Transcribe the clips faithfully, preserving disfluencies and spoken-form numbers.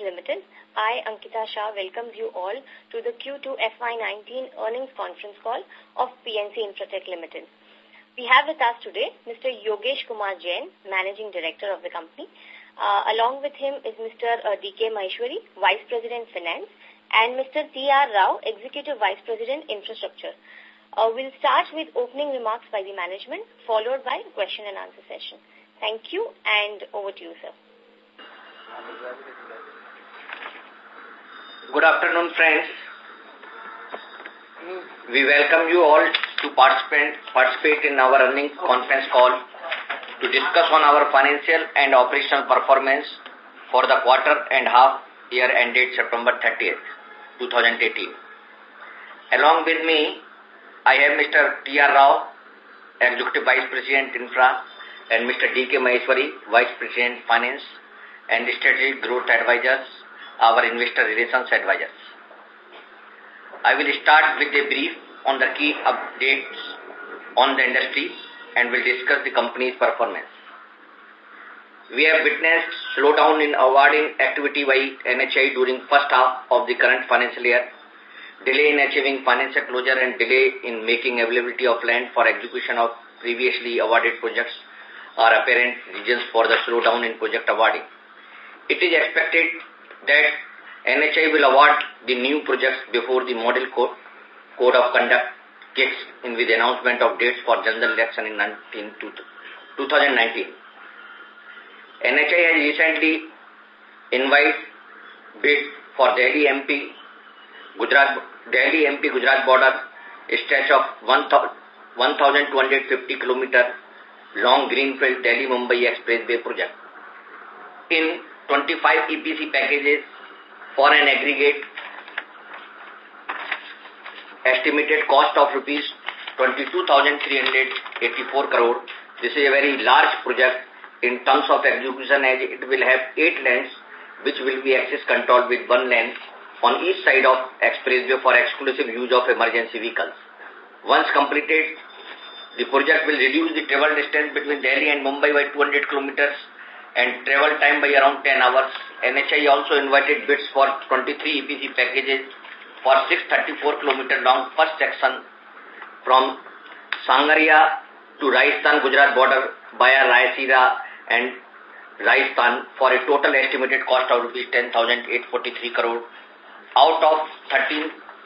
Limited. I, Ankita Shah, welcomes you all to the Q two F Y nineteen earnings conference call of P N C Infratech Limited. We have with us today Mister Yogesh Kumar Jain, Managing Director of the company. Uh, along with him is Mister Uh, D K Maheshwari, Vice President Finance, and Mister T R Rao, Executive Vice President Infrastructure. Uh, we'll start with opening remarks by the management, followed by question and answer session. Thank you, and over to you, sir. Good afternoon, friends. We welcome you all to participate, participate in our earnings conference call to discuss on our financial and operational performance for the quarter and half year ended September thirtieth, twenty eighteen. Along with me, I have Mister T R Rao, Executive Vice President Infra, and Mister D K Maheshwari, Vice President Finance and Strategic Growth Advisors, our Investor Relations Advisors. I will start with a brief on the key updates on the industry and will discuss the company's performance. We have witnessed slowdown in awarding activity by N H A I during first half of the current financial year, delay in achieving financial closure and delay in making availability of land for execution of previously awarded projects are apparent reasons for the slowdown in project awarding. It is expected that N H A I will award the new projects before the model code, code of conduct kicks in with the announcement of dates for general election in twenty nineteen. N H A I has recently invited bid for Delhi M P Gujarat Delhi M P Gujarat border, a stretch of one thousand two hundred fifty kilometer long greenfield Delhi Mumbai Expressway project in twenty-five E P C packages for an aggregate estimated cost of rupees twenty-two thousand three hundred eighty-four crore. This is a very large project in terms of execution, as it will have eight lanes which will be access controlled with one lane on each side of expressway for exclusive use of emergency vehicles. Once completed, the project will reduce the travel distance between Delhi and Mumbai by two hundred kilometers and travel time by around ten hours. N H A I also invited bids for twenty-three E P C packages for six hundred thirty-four kilometer long first section from Sangaria to Rajasthan Gujarat border via Rayasira and Rajasthan for a total estimated cost of rupees ten thousand eight hundred forty-three crore. Out of thirteen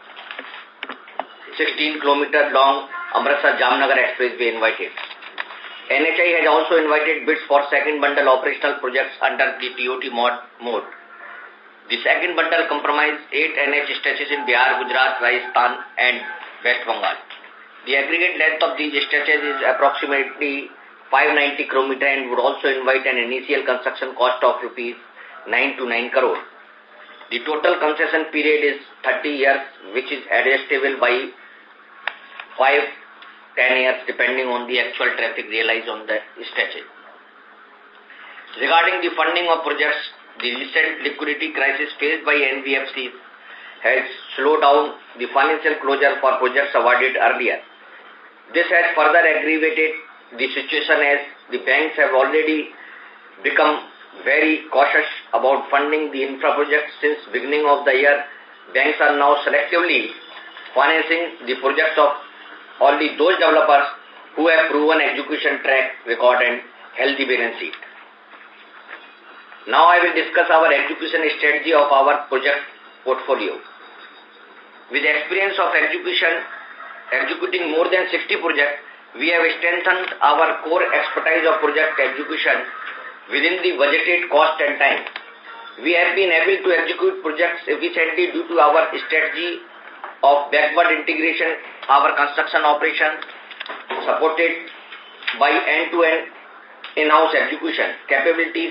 sixteen kilometer long Amritsar Jamnagar Expressway invited. N H A I has also invited bids for second bundle operational projects under the T O T mod, mode. The second bundle comprises eight N H stretches in Bihar, Gujarat, Rajasthan and West Bengal. The aggregate length of these stretches is approximately five hundred ninety kilometers and would also invite an initial construction cost of rupees nine to nine crore. The total concession period is thirty years, which is adjustable by five ten years depending on the actual traffic realized on the stretches. Regarding the funding of projects, the recent liquidity crisis faced by N B F Cs has slowed down the financial closure for projects awarded earlier. This has further aggravated the situation as the banks have already become very cautious about funding the infra projects since beginning of the year. Banks are now selectively financing the projects of only those developers who have proven execution track record and healthy balance sheet. Now I will discuss our execution strategy of our project portfolio. With experience of execution, executing more than sixty projects, we have strengthened our core expertise of project execution within the budgeted cost and time. We have been able to execute projects efficiently due to our strategy of backward integration, our construction operation supported by end-to-end in-house execution capabilities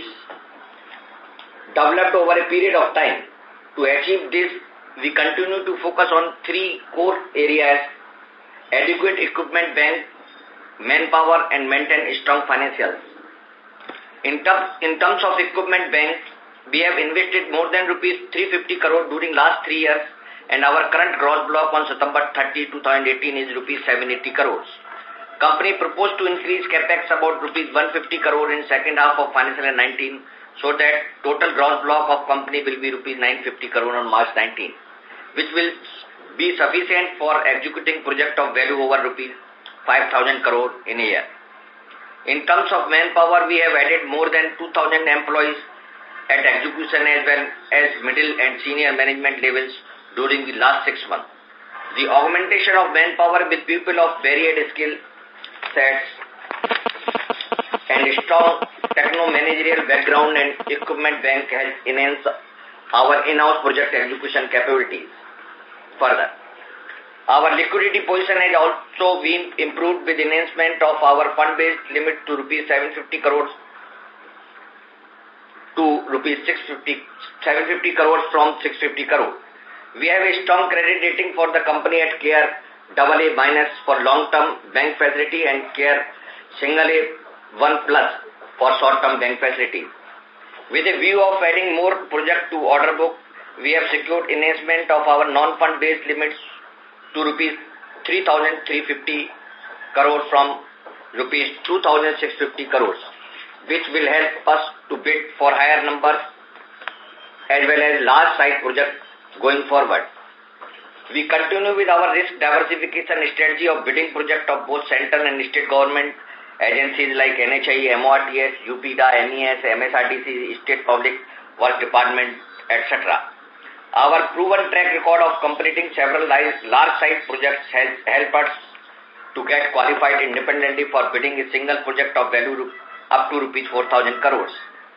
developed over a period of time. To achieve this, we continue to focus on three core areas: adequate equipment bank, manpower, and maintain strong financials. In, term, in terms of equipment bank, we have invested more than rupees three hundred fifty crore during last three years, and our current gross block on September thirtieth, twenty eighteen is rupees seven hundred eighty crores. Company proposed to increase capex about rupees one hundred fifty crore in second half of financial year nineteen so that total gross block of company will be rupees nine hundred fifty crore on March nineteenth, which will be sufficient for executing project of value over rupees five thousand crore in a year. In terms of manpower, we have added more than two thousand employees at execution as well as middle and senior management levels during the last six months. The augmentation of manpower with people of varied skill sets and strong techno-managerial background and equipment bank has enhanced our in-house project execution capabilities. Further, our liquidity position has also been improved with enhancement of our fund-based limit to rupees seven hundred fifty crores to rupees six hundred fifty, seven hundred fifty crores from six hundred fifty crores. We have a strong credit rating for the company at CARE double A minus for long-term bank facility and CARE single A one plus for short-term bank facility. With a view of adding more project to order book, we have secured enhancement of our non-fund based limits to rupees three thousand three hundred fifty crores from rupees two thousand six hundred fifty crores, which will help us to bid for higher numbers as well as large size projects going forward. We continue with our risk diversification strategy of bidding project of both central and state government agencies like N H I, M O R T S, U P D A, M E S, M S R D C, State Public Works Department, et cetera. Our proven track record of completing several large-size projects has helped us to get qualified independently for bidding a single project of value up to rupees four thousand crores.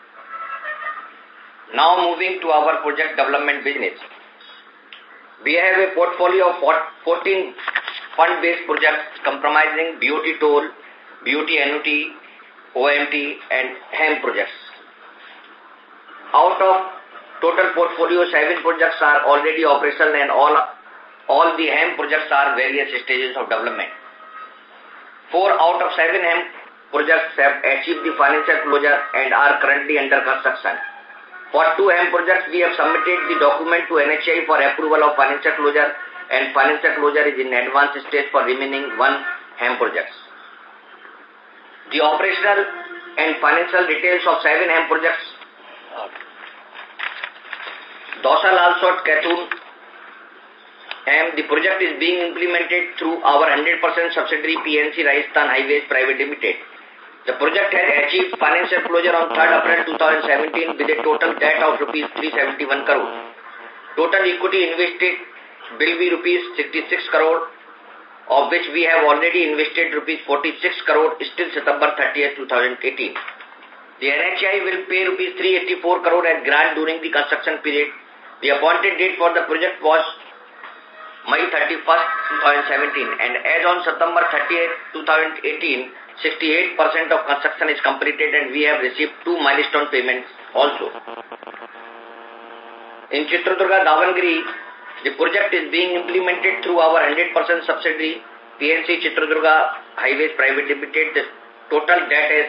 Now moving to our project development business. We have a portfolio of fourteen fund-based projects comprising B O T toll, B O T annuity, O M T and H A M projects. Out of total portfolio, seven projects are already operational and all, all the H A M projects are various stages of development. Four out of seven H A M projects have achieved the financial closure and are currently under construction. For two H A M projects, we have submitted the document to N H I for approval of financial closure and financial closure is in advanced stage for remaining one H A M projects. The operational and financial details of seven H A M projects. Dausa Lalsot Kathun H A M, the project is being implemented through our one hundred percent subsidiary P N C Rajasthan Highways Private Limited. The project has achieved financial closure on third April two thousand seventeen with a total debt of rupees three hundred seventy-one crore. Total equity invested will be rupees sixty-six crore, of which we have already invested rupees forty-six crore till September thirtieth two thousand eighteen. The N H I will pay rupees three hundred eighty-four crore as grant during the construction period. The appointed date for the project was May thirty-first two thousand seventeen and as on September thirtieth two thousand eighteen, sixty-eight percent of construction is completed and we have received two milestone payments also. In Chitradurga Davangiri, the project is being implemented through our one hundred percent subsidiary P N C Chitradurga Highways Private Limited. The total debt is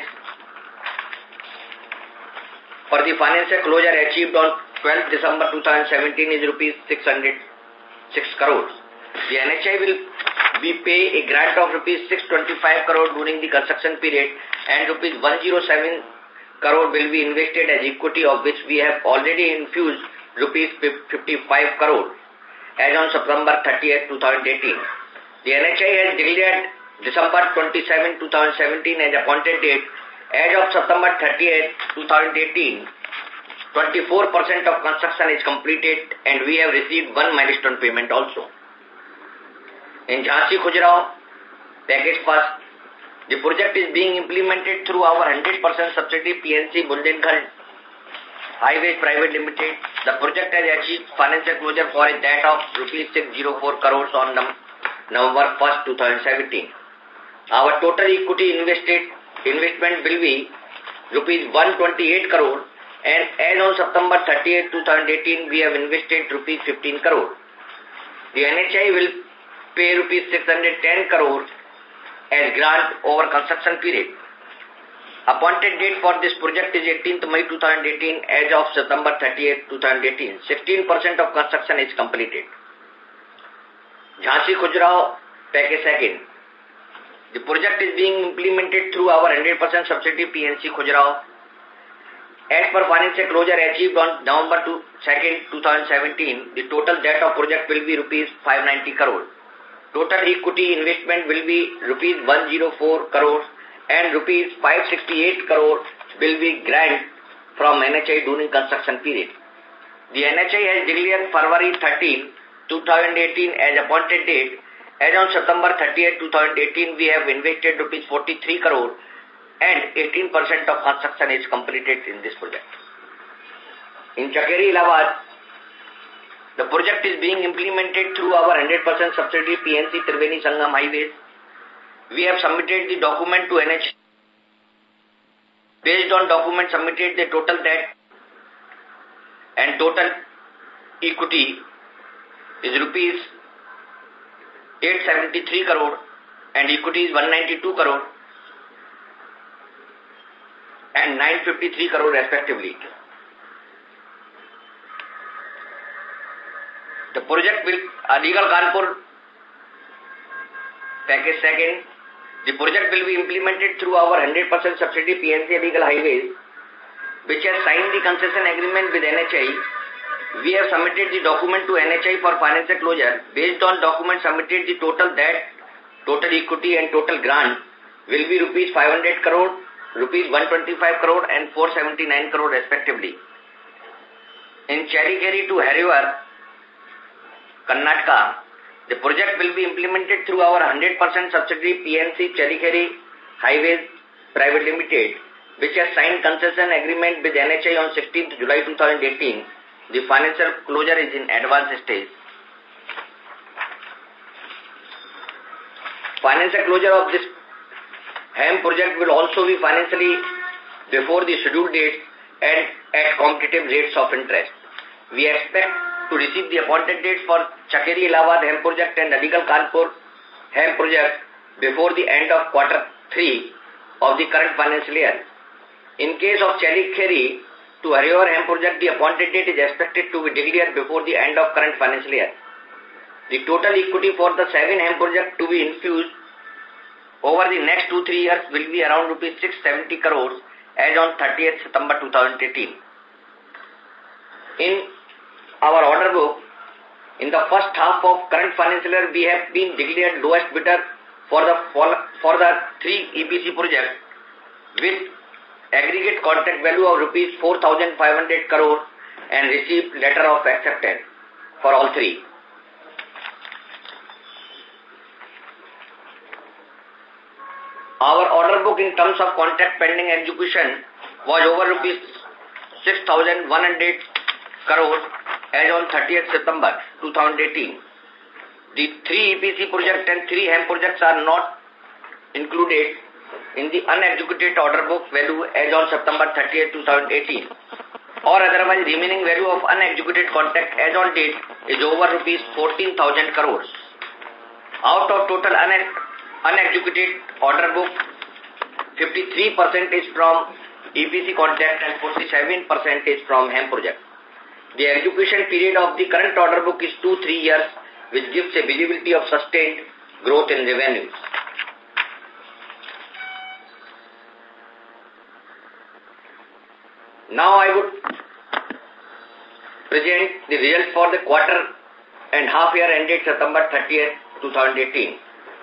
for the financial closure achieved on twelfth December two thousand seventeen is rupees six hundred six crores. The N H I will be pay a grant of rupees six hundred twenty-five crore during the construction period and rupees one hundred seven crore will be invested as equity, of which we have already infused rupees fifty-five crore as on September thirtieth two thousand eighteen. The N H I has declared December twenty-seventh two thousand seventeen as appointed date. As of September thirtieth two thousand eighteen, twenty-four percent of construction is completed and we have received one milestone payment also. In Jhansi Khujrao, package first, the project is being implemented through our one hundred percent subsidiary P N C Bundelkhand Highways Private Limited. The project has achieved financial closure for a debt of rupees six hundred four crores on November first two thousand seventeen. Our total equity invested investment will be rupees one hundred twenty-eight crore and as on September thirtieth two thousand eighteen we have invested rupees fifteen crore. The N H I will pay rupees six hundred ten crore as grant over construction period. Appointed date for this project is eighteenth May two thousand eighteen as of September thirtieth two thousand eighteen. sixteen percent of construction is completed. Jhansi Khujrao package second. The project is being implemented through our one hundred percent subsidiary P N C Khujrao As per financial closure achieved on November second, twenty seventeen, the total debt of project will be rupees five hundred ninety crore. Total equity investment will be rupees one hundred four crore and rupees five hundred sixty-eight crore will be grant from N H A I during construction period. The N H A I has declared February thirteenth, twenty eighteen as appointed date. As on September thirtieth, twenty eighteen, we have invested rupees forty-three crore and eighteen percent of construction is completed in this project. In Chakeri, Allahabad, the project is being implemented through our one hundred percent subsidiary P N C Triveni Sangam Highways. We have submitted the document to N H A I. Based on document submitted, the total debt and total equity is rupees eight hundred seventy-three crore and equity is one hundred ninety-two crore and nine hundred fifty-three crore respectively. The project will, Aligarh Kanpur package second, the project will be implemented through our one hundred percent subsidiary P N C Aligarh Highways, which has signed the concession agreement with N H A I. We have submitted the document to N H A I for financial closure. Based on document submitted, the total debt, total equity and total grant will be rupees five hundred crore, rupees one hundred twenty-five crore and four hundred seventy-nine crore respectively. In Cherikeri to Hariwar, Karnataka, the project will be implemented through our one hundred percent subsidiary P N C Cherikeri Highways Private Limited, which has signed concession agreement with N H A I on sixteenth July twenty eighteen. The financial closure is in advanced stage. Financial closure of this H A M project will also be financially before the scheduled date and at competitive rates of interest. We expect to receive the appointed dates for Chakeri Allahabad H A M project and Aligarh Kanpur H A M project before the end of quarter three of the current financial year. In case of Cherikeri to Hariwar H A M project, the appointed date is expected to be declared before the end of current financial year. The total equity for the seven H A M project to be infused over the next two three years will be around rupees six hundred seventy crores as on thirtieth September twenty eighteen. In our order book, in the first half of current financial year, we have been declared lowest bidder for the for the three E P C projects with aggregate contract value of rupees four thousand five hundred crore and received letter of acceptance for all three. Our order book in terms of contract pending execution was over rupees six thousand one hundred crore as on thirtieth September twenty eighteen. The three E P C projects and three H A M projects are not included in the unexecuted order book value as on September thirtieth twenty eighteen, or otherwise remaining value of unexecuted contract as on date is over rupees fourteen thousand crores. Out of total unexecuted order book, fifty-three percent is from E P C contract and forty-seven percent is from H A M project. The execution period of the current order book is two to three years, which gives a visibility of sustained growth in revenues. Now I would present the results for the quarter and half year ended September thirtieth twenty eighteen.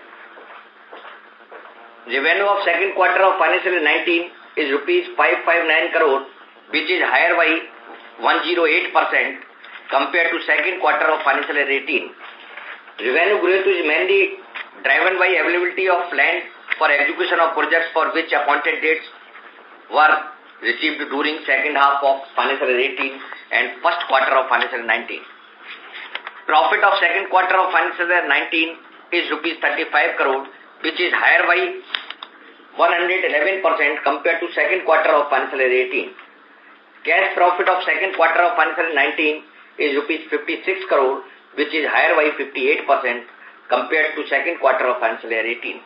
Revenue of second quarter of financial year nineteen is rupees five hundred fifty-nine crore, which is higher by one hundred eight percent compared to second quarter of financial year eighteen. Revenue growth is mainly driven by availability of land for execution of projects for which appointed dates were received during second half of financial year eighteen and first quarter of financial year nineteen. Profit of second quarter of financial year nineteen is rupees thirty-five crore, which is higher by one hundred eleven percent compared to second quarter of financial year eighteen. Cash profit of second quarter of financial year nineteen is rupees fifty-six crore, which is higher by fifty-eight percent compared to second quarter of financial year eighteen.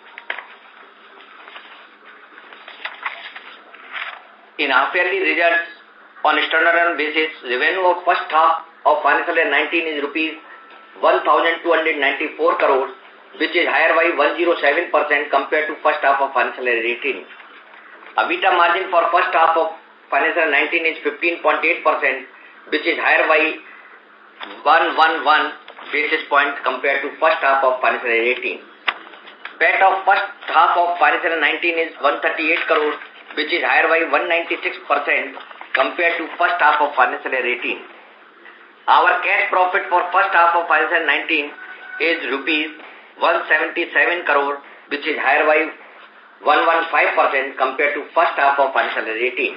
In half-yearly results on standalone basis, revenue of first half of financial year nineteen is rupees one thousand two hundred ninety-four crores, which is higher by one hundred seven percent compared to first half of financial year eighteen. EBITDA margin for first half of financial nineteen is fifteen point eight percent, which is higher by one hundred eleven basis points compared to first half of financial year eighteen. P A T of first half of financial nineteen is one hundred thirty-eight crores, which is higher by one hundred ninety-six percent compared to first half of financial year eighteen. Our cash profit for first half of financial nineteen is rupees one hundred seventy-seven crore, which is higher by one hundred fifteen percent compared to first half of financial year eighteen.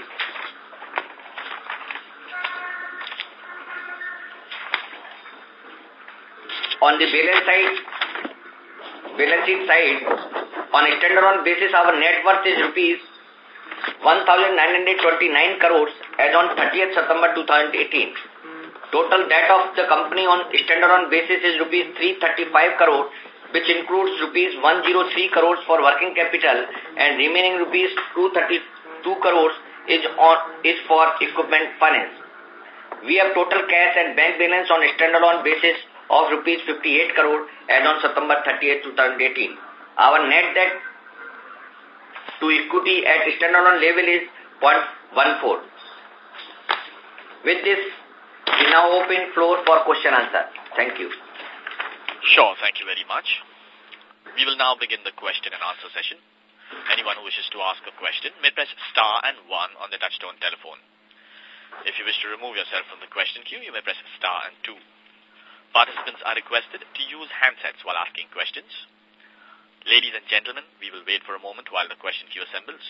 On the balance side, balance sheet side, on a standalone basis, our net worth is rupees one thousand nine hundred twenty-nine crores as on thirtieth September two thousand eighteen. Total debt of the company on standalone basis is rupees three hundred thirty-five crores, which includes rupees one hundred three crores for working capital and remaining rupees two hundred thirty-two crores is on is for equipment finance. We have total cash and bank balance on standalone basis of rupees fifty-eight crore as on September thirtieth two thousand eighteen. Our net debt to equity at standalone level is zero point one four. With this, we now open floor for question answer. Thank you. Sure, thank you very much. We will now begin the question and answer session. Anyone who wishes to ask a question may press star and one on the touchtone telephone. If you wish to remove yourself from the question queue, you may press star and two. Participants are requested to use handsets while asking questions. Ladies and gentlemen, we will wait for a moment while the question queue assembles.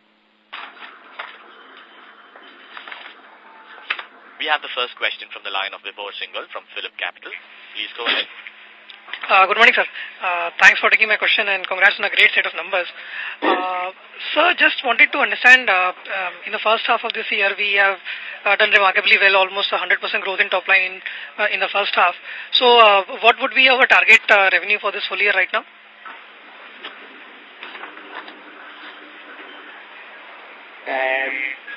We have the first question from the line of Vibhor Singhal from Phillip Capital. Please go ahead. Uh, good morning, sir. Uh, thanks for taking my question and congrats on a great set of numbers. Uh, sir, just wanted to understand, uh, um, in the first half of this year, we have uh, done remarkably well, almost one hundred percent growth in top line in, uh, in the first half. So, uh, what would be our target uh, revenue for this full year right now? Um,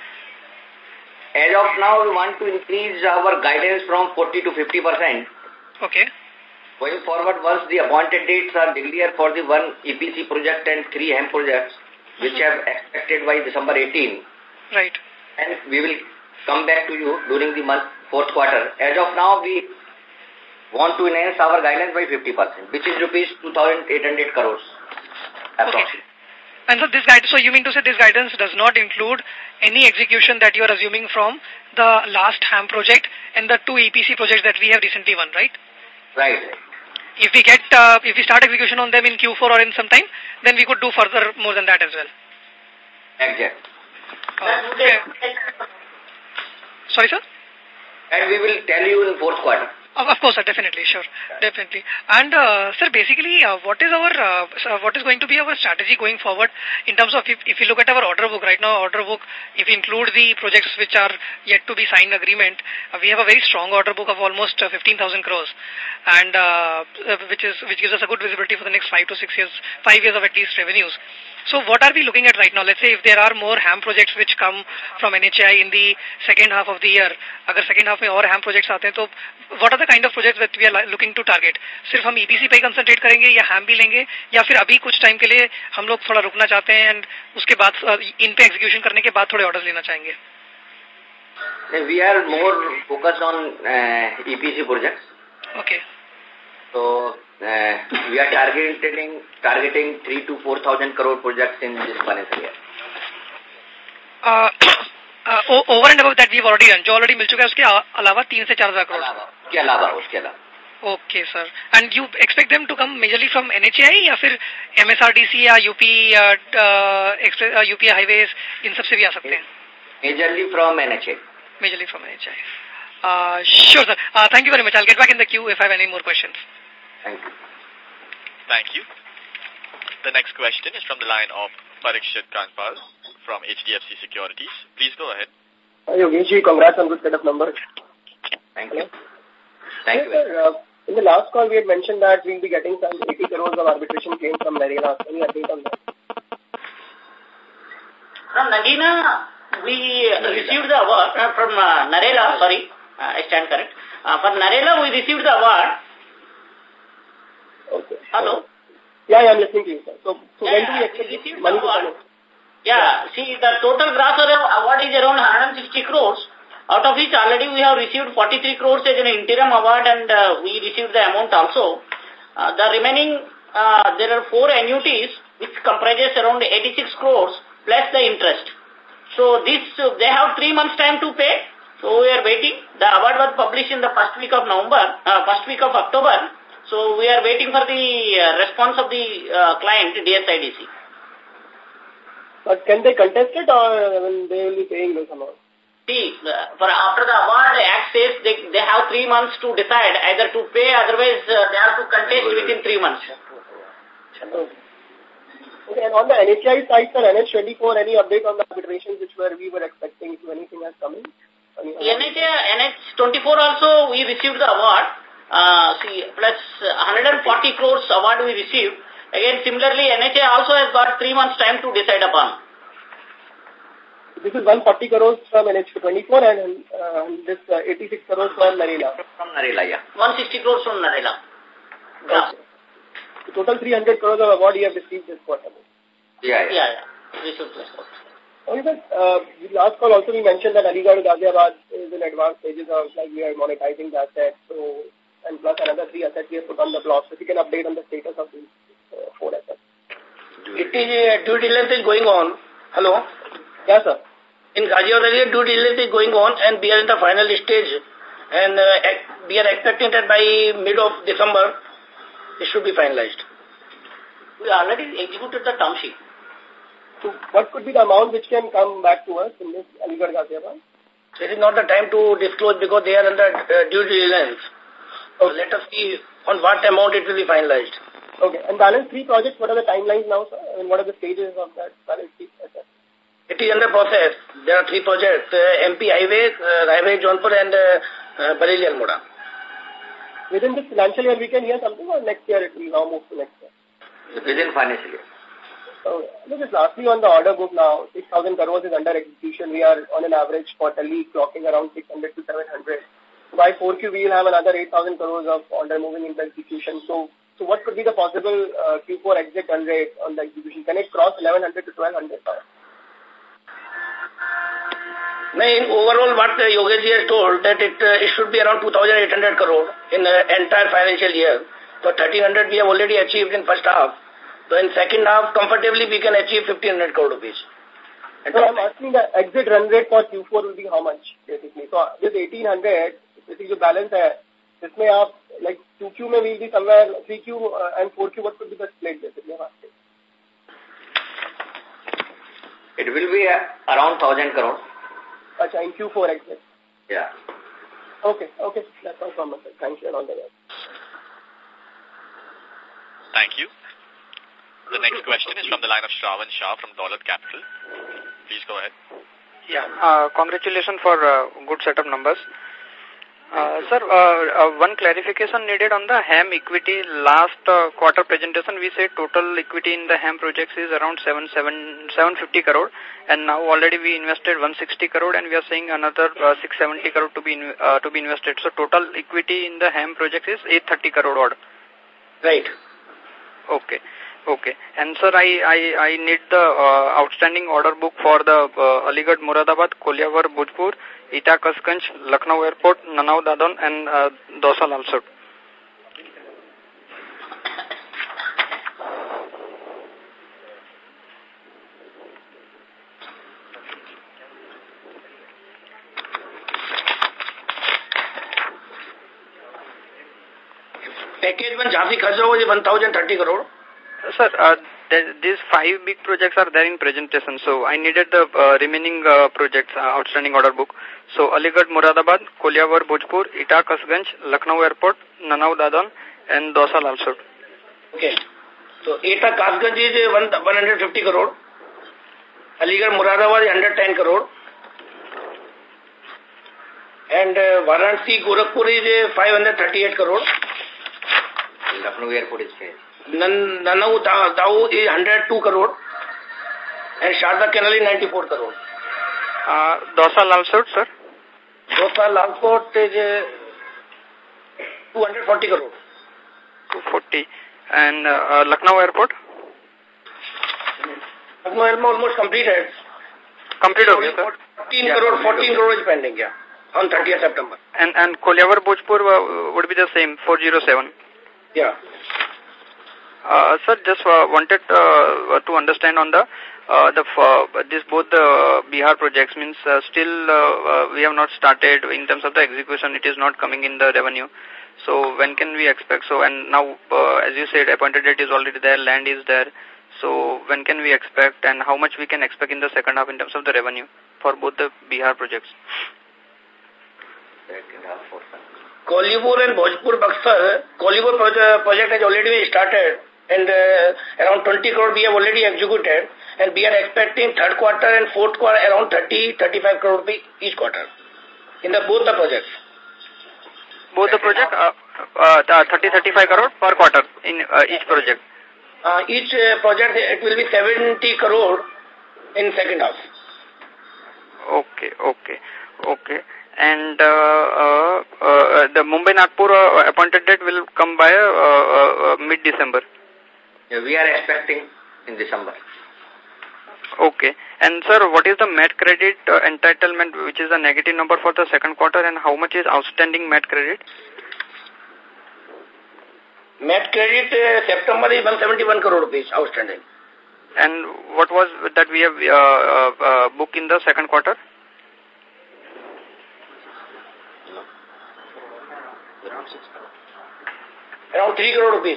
as of now, we want to increase our guidance from forty to fifty percent. Okay. Going forward, once the appointed dates are declared for the one E P C project and three HAM projects, which have expected by December eighteenth. Right. And we will come back to you during the month, fourth quarter. As of now, we want to enhance our guidance by fifty percent, which is rupees two thousand eight hundred crores. Okay. And so this guide, so you mean to say this guidance does not include any execution that you are assuming from the last HAM project and the two E P C projects that we have recently won, right? Right. If we get, uh, if we start execution on them in Q four or in some time, then we could do further more than that as well. Exactly. Uh, okay. Sorry, sir? And we will tell you in fourth quarter. Of, of course, sir, definitely, sure, definitely. And, uh, sir, basically, uh, what is our, uh, what is going to be our strategy going forward in terms of, if, if you look at our order book right now, order book, if we include the projects which are yet to be signed agreement, uh, we have a very strong order book of almost uh, fifteen thousand crores, and, uh, which is, which gives us a good visibility for the next five to six years, five years of at least revenues. So what are we looking at right now? Let's say if there are more HAM projects which come from N H A I in the second half of the year, agar second half mein aur HAM projects aate hain, so what are the kind of projects that we are looking to target? सिर्फ हम E P C पे concentrate करेंगे या HAM भी लेंगे या फिर अभी कुछ टाइम के लिए हम लोग थोड़ा रुकना चाहते हैं and उसके बाद इन पे execution करने के बाद थोड़े orders लेना चाहेंगे? We are more focused on uh, E P C projects. Okay. So uh, we are targeting targeting three to four thousand crore projects in this financial year. Uh, uh, over and above that we have already done. जो already मिल चुका है उसके अलावा तीन से चार हजार करोड़. उसके अलावा उसके अलावा. Okay, sir. And you expect them to come majorly from N H A I या फिर M S R D C या U P uh, uh, express, uh, U P highways इन सब से भी आ सकते हैं? Majorly from N H A I. Majorly from N H A I. Uh, sure, sir. Uh, thank you very much. I'll get back in the queue if I have any more questions. Thank you. Thank you. The next question is from the line of Parikshit Kanpal from H D F C Securities. Please go ahead. Uh, Yogesh ji, congrats on good set of numbers. Thank you. Thank yes, you. Sir, uh, in the last call, we had mentioned that we'll be getting some eighty crores of arbitration claims from Narela. Any update on that? From Nagina, we Narela. received the award uh, from uh, Narela, sorry, uh, I stand correct. Uh, for Narela, we received the award. Okay. Hello? Yeah, yeah, I'm listening to you, sir. So, so yeah, when do we expect we received money the award. Yeah, see, the total gross award is around one hundred sixty crores, out of which already we have received forty-three crores as an interim award and uh, we received the amount also. Uh, the remaining, uh, there are four annuities which comprises around eighty-six crores plus the interest. So this, uh, they have three months time to pay. So we are waiting. The award was published in the first week of November, uh, first week of October. So we are waiting for the uh, response of the uh, client, D S I D C. But can they contest it or I mean, they will be paying this amount? See, uh, for after the award, the Act says they, they have three months to decide either to pay, otherwise uh, they have to contest within three months. Okay. Okay, and on the N H I side, sir, N H twenty-four, any update on the arbitrations which were we were expecting, if anything has come in? N H twenty-four also we received the award, uh, see, plus one hundred forty crores award we received. Again, similarly, N H A also has got three months time to decide upon. This is one hundred forty crores from N H twenty-four and uh, this uh, eighty-six crores from Narela. From Narela, yeah. one hundred sixty crores from Narela. Yeah. Okay. The total three hundred crores of award you have received this quarter. Yeah, Yeah, yeah. yeah. Received this quarter. Okay, sir. Uh, last call also we mentioned that Aligarh Ghaziabad is in advanced stages of like we are monetizing the assets. So, and plus another three assets we have put on the blocks. If you can update on the status of these uh, four assets. It is uh, due diligence is going on. Hello? Yes, sir. In Ghaziabad, due diligence is going on and we are in the final stage. And uh, we are expecting that by mid of December, it should be finalized. We already executed the term sheet. So what could be the amount which can come back to us in this Aligarh Ghaziabad? It is not the time to disclose because they are under uh, due diligence. So let us see on what amount it will be finalized. Okay. And balance three projects, what are the timelines now, sir? I mean, what are the stages of that balance three projects? It is under process. There are three projects, uh, M P Highways, uh, Raibhai Jaunpur and uh, uh, Bareilly Almora. Within this financial year we can hear something or next year it will now move to next year? Within financial year. So, just lastly on the order book now, six thousand crores is under execution. We are on an average quarterly clocking around six hundred to seven hundred. By four Q, we will have another eight thousand crores of order moving into execution. So, so what could be the possible uh, Q four exit run rate on the execution? Can it cross eleven hundred to twelve hundred? No, in overall, what uh, Yogesh has told that it uh, it should be around two thousand eight hundred crore in the uh, entire financial year. So thirteen hundred we have already achieved in first half. So in second half, comfortably we can achieve fifteen hundred crore rupees. And so I'm asking the exit run rate for Q four will be how much basically? So this eighteen hundred, this is the balance hai. This may have, like two Q may will be somewhere, three Q uh, and four Q, what could be the split basically? It will be uh, around one thousand crore. Achha, in Q four exit. Yeah. Okay, okay. That's all from my side. Thank you and all the best. Thank you. The next question is from the line of Shravan Shah from Dolat Capital. Please go ahead. Yeah, uh, congratulations for uh, good set of numbers. Uh, sir, uh, uh, one clarification needed on the H A M equity. Last uh, quarter presentation, we said total equity in the H A M projects is around seven hundred fifty crore, and now already we invested one hundred sixty crore, and we are saying another uh, six hundred seventy crore to be in, uh, to be invested. So total equity in the H A M projects is eight hundred thirty crore odd. Right. Okay. Okay. And sir, I, I, I need the uh, outstanding order book for the uh, Aligarh Moradabad, Kolyawar, Bhojpur, Eta Kasganj, Lucknow Airport, Nanau Dadon, and uh, Dosal also. Package one, Jhansi Khajuraho is one thousand thirty crore. Sir, uh, these five big projects are there in presentation, so I needed the uh, remaining uh, projects, uh, outstanding order book. So, Aligarh Moradabad, Kolyawar, Bhojpur, Eta Kasganj, Lucknow Airport, Nanau Dadon, and Dosal also. Okay. So, Eta Kasganj is one hundred fifty crore. Aligarh Moradabad is one hundred ten crore. And uh, Varanasi, Gorakhpur is five hundred thirty-eight crore. Lucknow Airport is finished. Nanau Dau is one hundred two crore. And Sharda Canal is ninety-four crore. Uh, Dosal also, sir? Dosal also is uh, two hundred forty crore. two hundred forty. And uh, uh, Lucknow Airport? almost completed. Completed, okay, sir. fourteen crore, fourteen crore is pending, yeah, on thirtieth September. And and Kolyawar Bhojpur uh, would be the same, four oh seven. Yeah. Uh, sir, just uh, wanted uh, to understand on the uh, the uh, this both the Bihar projects means uh, still uh, uh, we have not started in terms of the execution. It is not coming in the revenue. So when can we expect? So and now uh, as you said, appointed date is already there, land is there. So when can we expect, and how much we can expect in the second half in terms of the revenue for both the Bihar projects? Kolyawar and Bhojpur Buxar, Kolyawar project has already been started, and uh, around twenty crore we have already executed, and we are expecting third quarter and fourth quarter around thirty, thirty-five crore rupees each quarter in the both the projects. Both the project, uh, uh, thirty, thirty-five crore per quarter in uh, each project. Uh, each uh, project, it will be seventy crore in second half. Okay, okay, okay. And uh, uh, uh, the Mumbai-Nagpur uh, appointed date will come by uh, uh, mid-December. Yeah, we are expecting in December. Okay. And sir, what is the M A T credit uh, entitlement, which is a negative number for the second quarter, and how much is outstanding M A T credit? M A T credit uh, September is one hundred seventy-one crore rupees outstanding. And what was that we have uh, uh, uh, booked in the second quarter? Around three crore rupees.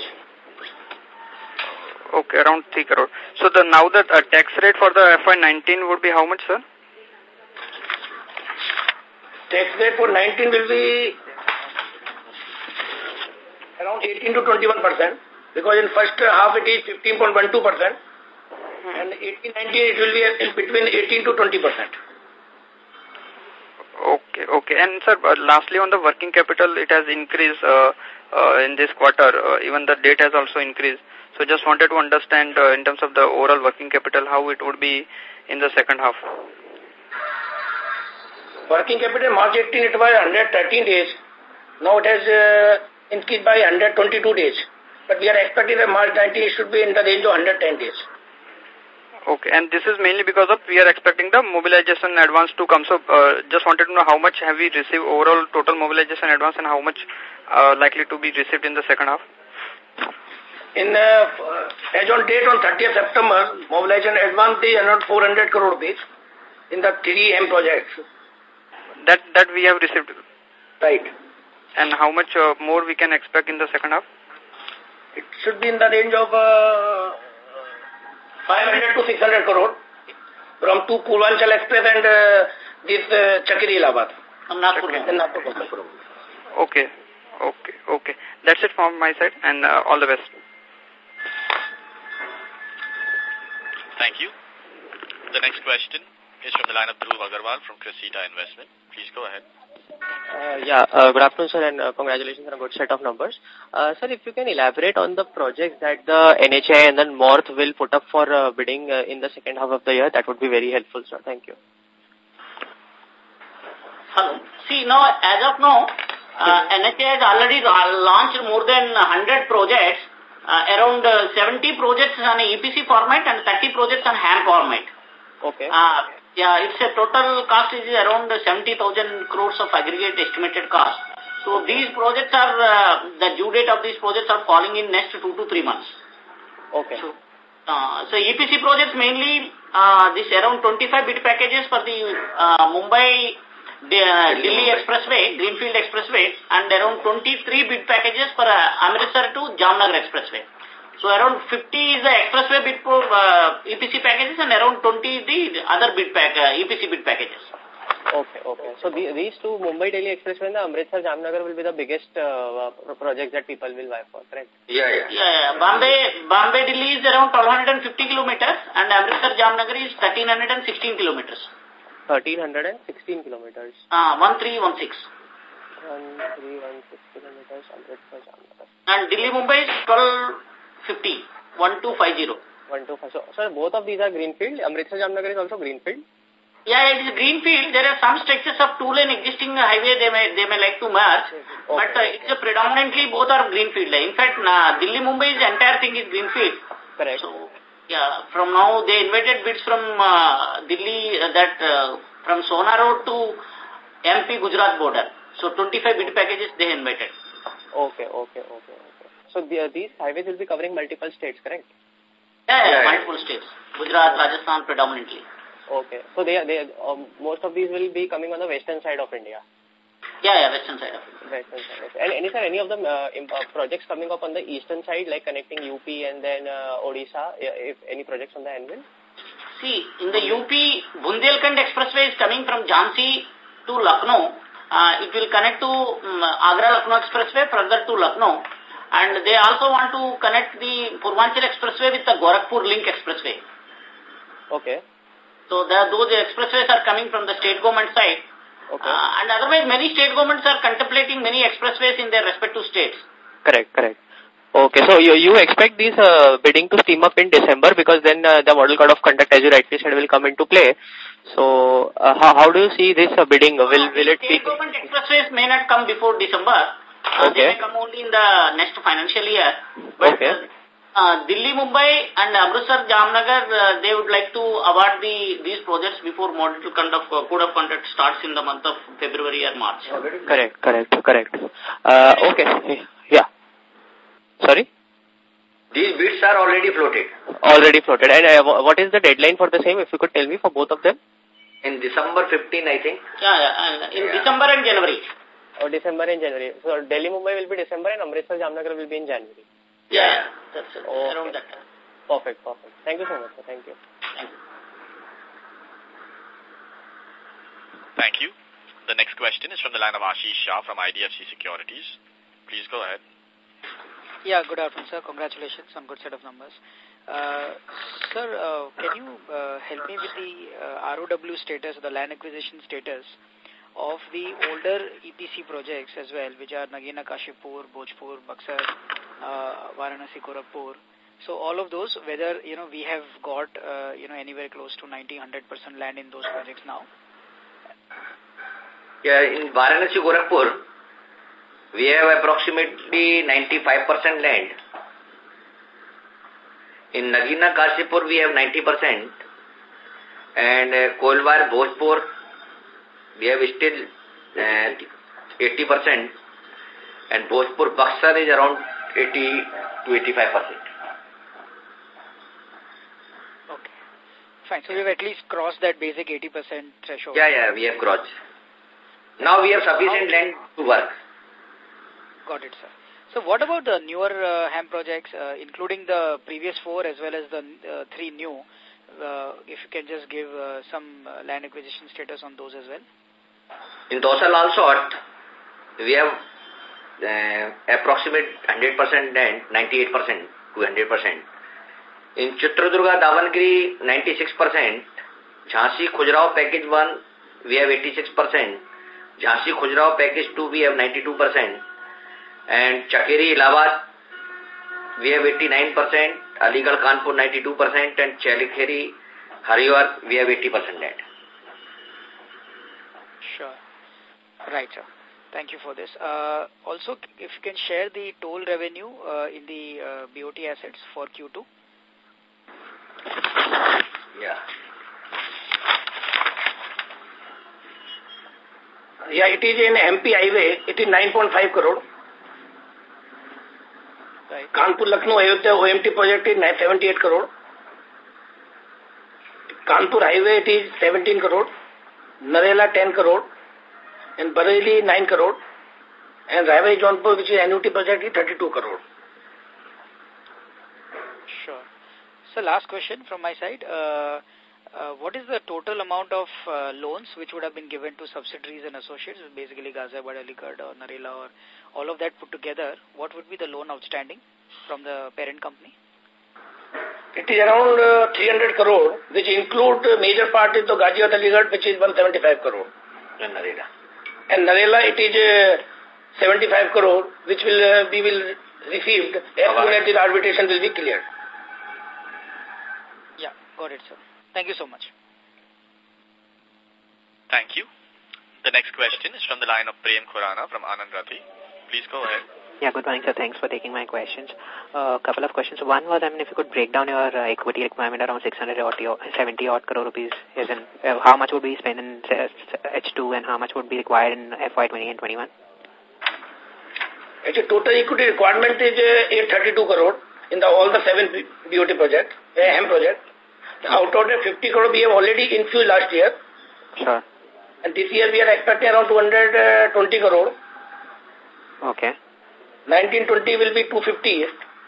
Okay, around three crore. So the now the uh, tax rate for the F Y nineteen would be how much, sir? Tax rate for nineteen will be around eighteen to twenty-one percent, because in first half it is fifteen point one two percent, hmm. and eighteen nineteen it will be in between eighteen to twenty percent. Okay, okay. And sir, uh, lastly on the working capital, it has increased uh, uh, in this quarter. Uh, even the debt has also increased. So just wanted to understand uh, in terms of the overall working capital, how it would be in the second half. Working capital March eighteenth it was one hundred thirteen days. Now it has uh, increased by one hundred twenty-two days. But we are expecting that March nineteenth should be in the range of one hundred ten days. Okay, and this is mainly because of we are expecting the mobilization advance to come. So uh, just wanted to know how much have we received overall total mobilization advance, and how much uh, likely to be received in the second half? In uh, as on date on thirtieth September, mobilization advance is around four hundred crore rupees in the three M projects. That that we have received. Right. And how much uh, more we can expect in the second half? It should be in the range of uh, five hundred to six hundred crore from two Purvanchal Express and uh, this uh, Chakri Allahabad. Okay, okay, okay. That's it from my side, and uh, all the best. Thank you. The next question is from the line of Dhruv Agarwal from Cressida Investment. Please go ahead. Uh, yeah, uh, good afternoon, sir, and uh, congratulations on a good set of numbers. Uh, sir, if you can elaborate on the projects that the N H A I and then Morth will put up for uh, bidding uh, in the second half of the year, that would be very helpful, sir. Thank you. Hello. See, now, as of now, uh, N H A I has already launched more than one hundred projects, uh, around uh, seventy projects on a E P C format and thirty projects on H A M format. Okay. Uh, Yeah, it's a total cost is around seventy thousand crores of aggregate estimated cost. So these projects are, uh, the due date of these projects are falling in next two to three months. Okay. So, uh, so E P C projects mainly, uh, this around twenty-five bid packages for the uh, Mumbai uh, Delhi Expressway, Greenfield Expressway, and around twenty-three bid packages for uh, Amritsar to Jamnagar Expressway. So around fifty is the expressway bid for uh, E P C packages, and around twenty is the other bid pack, uh, E P C bid packages. Okay, okay. So the, these two, Mumbai Delhi Expressway and the Amritsar Jamnagar, will be the biggest uh, projects that people will buy for, correct? Yeah, yeah. Yeah, yeah. Bombay, Bombay Delhi is around twelve fifty kilometers, and Amritsar Jamnagar is thirteen sixteen kilometers. thirteen sixteen kilometers. Ah, uh, thirteen sixteen. thirteen sixteen kilometers, Amritsar Jamnagar. And Delhi Mumbai is twelve fifty, twelve fifty. one two five. So, sir, both of these are greenfield. Amritsar Jamnagar is also greenfield. Yeah, it is greenfield. There are some stretches of two-lane existing highway they may they may like to merge, okay. But uh, it's a predominantly both are greenfield. In fact, uh, Delhi Mumbai is entire thing is greenfield. Correct. So Yeah, from now they invited bids from uh, Delhi, uh, that uh, from Sona Road to M P Gujarat border. So twenty-five bid packages they invited. Okay, okay, okay, okay. So the, these highways will be covering multiple states, correct? Yeah, yeah, yeah, multiple states. Gujarat, Rajasthan predominantly. Okay. So they, they, um, most of these will be coming on the western side of India. Yeah, yeah, western side of India. Western side. Okay. And any, sir, any of the uh, projects coming up on the eastern side, like connecting U P and then uh, Odisha, if any projects on the anvil? See, in the U P, Bundelkhand Expressway is coming from Jhansi to Lucknow. Uh, it will connect to um, Agra-Lucknow Expressway, further to Lucknow. And they also want to connect the Purvanchal Expressway with the Gorakhpur Link Expressway. Okay. So there, those expressways are coming from the state government side. Okay. Uh, and otherwise, many state governments are contemplating many expressways in their respective states. Correct, correct. Okay, so you, you expect these uh, bidding to steam up in December because then uh, the model code of conduct, as you rightly said, will come into play. So, uh, how, how do you see this uh, bidding? Will, no, will it state be... government expressways may not come before December. Uh, okay. They may come only in the next financial year. But okay. uh, uh, Delhi, Mumbai and Amritsar, Jamnagar, uh, they would like to award the these projects before model conduct, uh, code of conduct starts in the month of February or March. Correct, correct, correct. Uh, okay, yeah. Sorry? These bids are already floated. Already floated. And uh, what is the deadline for the same, if you could tell me, for both of them? In December fifteenth, I think. Yeah, yeah. And in yeah. December and January. Oh, December and January. So, Delhi, Mumbai will be December and Amritsar, Jamnagar will be in January. Yeah, yeah. That's it. Okay. Around that time. Perfect, perfect. Thank you so much, sir. Thank you. Thank you. Thank you. The next question is from the line of Ashish Shah from I D F C Securities. Please go ahead. Yeah, good afternoon, sir. Congratulations on good set of numbers. Uh, sir, uh, can you uh, help me with the uh, R O W status, the land acquisition status of the older E P C projects as well, which are Nagina, Kashipur, Bhojpur, Buxar, uh, Varanasi, Gorakhpur. So all of those, whether, you know, we have got, uh, you know, anywhere close to ninety, one hundred percent land in those projects now? Yeah, in Varanasi, Gorakhpur, we have approximately ninety-five percent land. In Nagina, Kashipur, we have ninety percent. And uh, Kolwar, Bhojpur, we have still uh, eighty percent. And Bhojpur, Buxar is around eighty to eighty-five percent. Okay. Fine. So we have at least crossed that basic eighty percent threshold. Yeah, yeah, we have crossed. Now we have sufficient land to work. Got it, sir. So what about the newer uh, HAM projects, uh, including the previous four as well as the uh, three new? Uh, if you can just give uh, some uh, land acquisition status on those as well. In Tosal also, we have uh, approximate one hundred percent land, ninety-eight percent to one hundred percent. In Chitradurga, Davangiri, ninety-six percent. Jhansi, Khujrao Package one, we have eighty-six percent. Jhansi, Khujrao Package two, we have ninety-two percent. And Chakeri, Allahabad, we have eighty-nine percent. Aligarh, Kanpur, ninety-two percent. And Chalikheri, Haridwar, we have eighty percent land. Sure. Right, sir. Thank you for this. Uh, also, if you can share the toll revenue uh, in the uh, B O T assets for Q two. Yeah. Yeah, it is in M P highway. It is nine point five crore. Right. Kanpur Lucknow Ayodhya O M T project is seventy-eight crore. Kanpur highway it is seventeen crore. Narela ten crore. And Bareilly nine crore. And Raivai Jaunpur, which is annuity project, is thirty-two crore. Sure. So last question from my side. Uh, uh, what is the total amount of uh, loans which would have been given to subsidiaries and associates, basically Ghaziabad, Aligarh or Narela or all of that put together? What would be the loan outstanding from the parent company? It is around uh, three hundred crore, which include uh, major part is the Ghaziabad, Aligarh, which is one hundred seventy-five crore. And Narela. And Narela, it is uh, seventy-five crore, which will uh, we will received as soon as the arbitration will be cleared. Yeah, got it, sir. Thank you so much. Thank you. The next question is from the line of Prem Khurana from Anand Rathi. Please go ahead. Yeah, good morning, sir. Thanks for taking my questions. A uh, couple of questions. One was, I mean, if you could break down your uh, equity requirement around six hundred seventy odd crore rupees, as in, uh, how much would be spent in H two and how much would be required in F Y twenty and twenty-one? Actually, total equity requirement is uh, eight hundred thirty-two crore in the all the seven B O T projects, uh, HAM project. Out of the fifty crore we have already infused last year. Sure. And this year we are expecting around two hundred twenty crore. Okay. nineteen twenty will be two hundred fifty.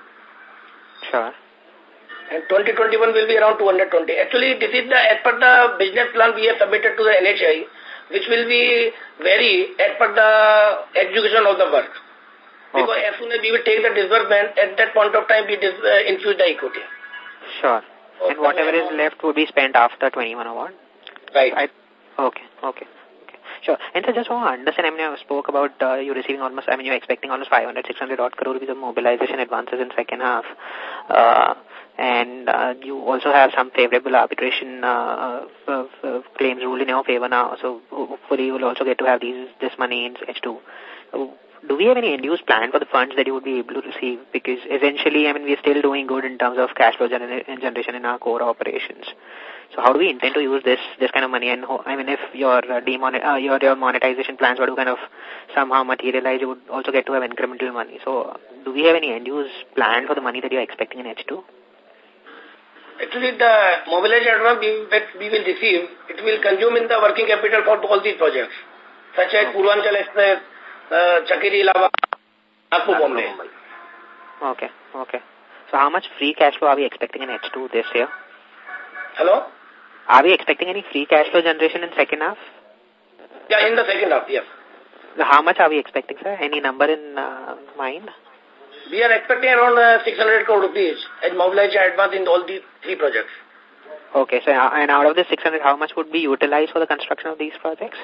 Sure. And twenty twenty-one will be around two hundred twenty. Actually, this is the, as per the business plan we have submitted to the N H A I, which will be vary as per the execution of the work. Because okay. as soon as we will take the disbursement, at that point of time we dis, uh, infuse the equity. Sure. So and whatever is left will be spent after twenty-one or what? Right. I, okay, okay. Sure. And so just want to understand, I mean, you spoke about uh, you receiving almost, I mean, you're expecting almost five hundred, six hundred odd crore rupees of mobilization advances in second half. Uh, and uh, you also have some favorable arbitration uh, uh, uh, claims ruled in your favor now. So hopefully you will also get to have these this money in H two. So, do we have any end-use plan for the funds that you would be able to receive? Because essentially, I mean, we're still doing good in terms of cash flow gener generation in our core operations. So how do we intend to use this this kind of money? And I mean, if your uh, demonet uh, your your monetization plans were to kind of somehow materialize, you would also get to have incremental money. So do we have any end-use plan for the money that you're expecting in H two? Actually, the mobilization advance that we will receive, it will consume in the working capital for all these projects, such as Purvanchal Express, uh, Chakeri Lava, Nagpur Bombay. Okay, okay. So how much free cash flow are we expecting in H two this year? Hello? Are we expecting any free cash flow generation in second half? Yeah, in the second half, yes. How much are we expecting, sir? Any number in uh, mind? We are expecting around uh, six hundred crore rupees as mobilization advance in all these three projects. Okay, so uh, and out of the six hundred, how much would be utilized for the construction of these projects?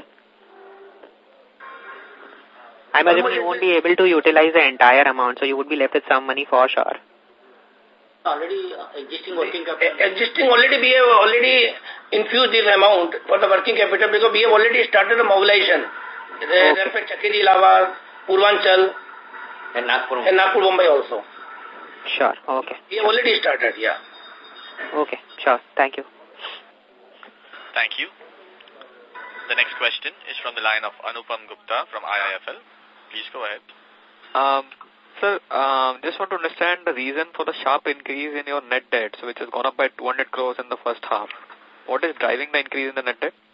I'm assuming you won't be able to utilize the entire amount, so you would be left with some money for sure. Already uh, existing working capital. Existing already, we have already infused this amount for the working capital because we have already started the mobilization. Okay. There Chakeri Lava, Purvanchal, and Nagpur, and Nagpur Bombay also. Sure, okay. We have already started, yeah. Okay, sure. Thank you. Thank you. The next question is from the line of Anupam Gupta from I I F L. Please go ahead. Um, sir, um, just want to understand the reason for the sharp increase in your net debt, so which has gone up by two hundred crores in the first half. What is driving the increase in the net debt?